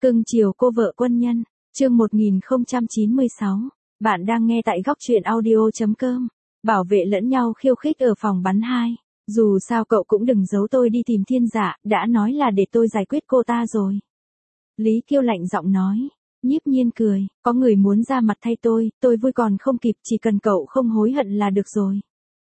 Cưng chiều cô vợ quân nhân, chương 1096. Bạn đang nghe tại góc truyện audio.com. Bảo vệ lẫn nhau khiêu khích ở phòng bắn 2. Dù sao cậu cũng đừng giấu tôi đi tìm Thiên Dạ, đã nói là để tôi giải quyết cô ta rồi. Lý Kiêu lạnh giọng nói. Nhiếp Nhiên cười, có người muốn ra mặt thay tôi vui còn không kịp, chỉ cần cậu không hối hận là được rồi.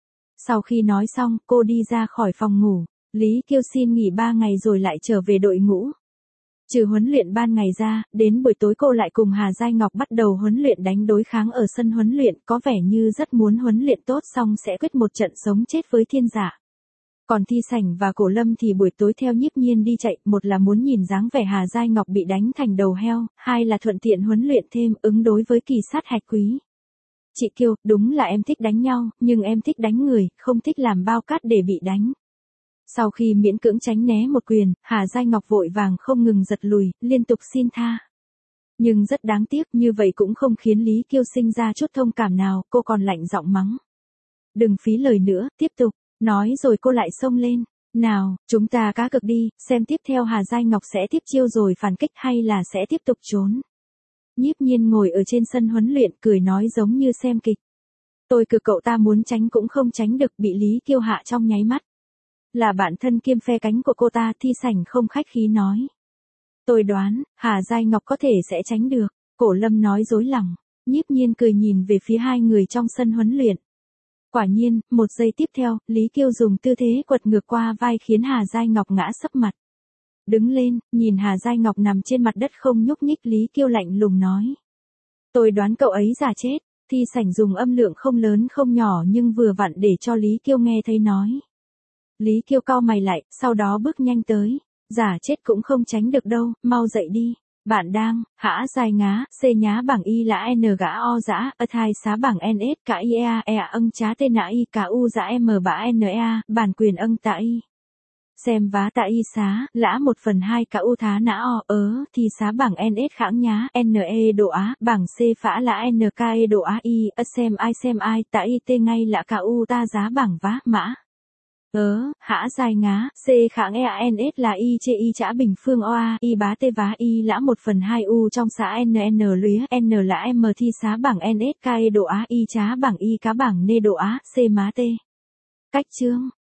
Sau khi nói xong, cô đi ra khỏi phòng ngủ. Lý Kiêu xin nghỉ 3 ngày rồi lại trở về đội ngũ. Trừ huấn luyện ban ngày ra, đến buổi tối cô lại cùng Hà Giai Ngọc bắt đầu huấn luyện đánh đối kháng ở sân huấn luyện, có vẻ như rất muốn huấn luyện tốt xong sẽ quyết một trận sống chết với Thiên Dạ. Còn Thi Sảnh và Cổ Lâm thì buổi tối theo Nhiếp Nhiên đi chạy, một là muốn nhìn dáng vẻ Hà Giai Ngọc bị đánh thành đầu heo, hai là thuận tiện huấn luyện thêm ứng đối với kỳ sát hạch quý. Chị Kiều, đúng là em thích đánh nhau, nhưng em thích đánh người, không thích làm bao cát để bị đánh. Sau khi miễn cưỡng tránh né một quyền, Hà Giai Ngọc vội vàng không ngừng giật lùi, liên tục xin tha. Nhưng rất đáng tiếc, như vậy cũng không khiến Lý Kiêu sinh ra chút thông cảm nào, cô còn lạnh giọng mắng. Đừng phí lời nữa, tiếp tục, nói rồi cô lại xông lên. Nào, chúng ta cá cược đi, xem tiếp theo Hà Giai Ngọc sẽ tiếp chiêu rồi phản kích hay là sẽ tiếp tục trốn. Nhiếp Nhiên ngồi ở trên sân huấn luyện cười nói giống như xem kịch. Tôi cược cậu ta muốn tránh cũng không tránh được, bị Lý Kiêu hạ trong nháy mắt. Là bạn thân kiêm phe cánh của cô ta, Thi Sảnh không khách khí nói. Tôi đoán, Hà Giai Ngọc có thể sẽ tránh được, Cổ Lâm nói dối lòng. Nhiếp Nhiên cười nhìn về phía hai người trong sân huấn luyện. Quả nhiên, một giây tiếp theo, Lý Kiêu dùng tư thế quật ngược qua vai khiến Hà Giai Ngọc ngã sấp mặt. Đứng lên, nhìn Hà Giai Ngọc nằm trên mặt đất không nhúc nhích, Lý Kiêu lạnh lùng nói. Tôi đoán cậu ấy giả chết. Thi Sảnh dùng âm lượng không lớn không nhỏ nhưng vừa vặn để cho Lý Kiêu nghe thấy nói. Lý Kiêu cau mày lại, sau đó bước nhanh tới. Giả chết cũng không tránh được đâu, mau dậy đi. Bạn đang, hã dài ngá, xê nhá bảng y lã n gã o dã, thai xá bảng ns cả iea âng chá tên nã y cả u dã m bã nea, bản quyền âng tạ y. Xem vá tạ y xá, lã 1/2 cả u thá nã o thì xá bảng ns khãng nhá, ne độ á, bảng c phã lã nke độ á y, xem ai, tạ y tê ngay lã cả u ta giá bảng vá, mã. Hã dài ngá, c kháng EANS là y chê y chã bình phương oa, y bá tê vá y lã 1/2 u trong xã NN lưới, n là m thi xá bảng NS k độ á, y chá bảng y cá bảng nê độ á, c má tê. Cách chương,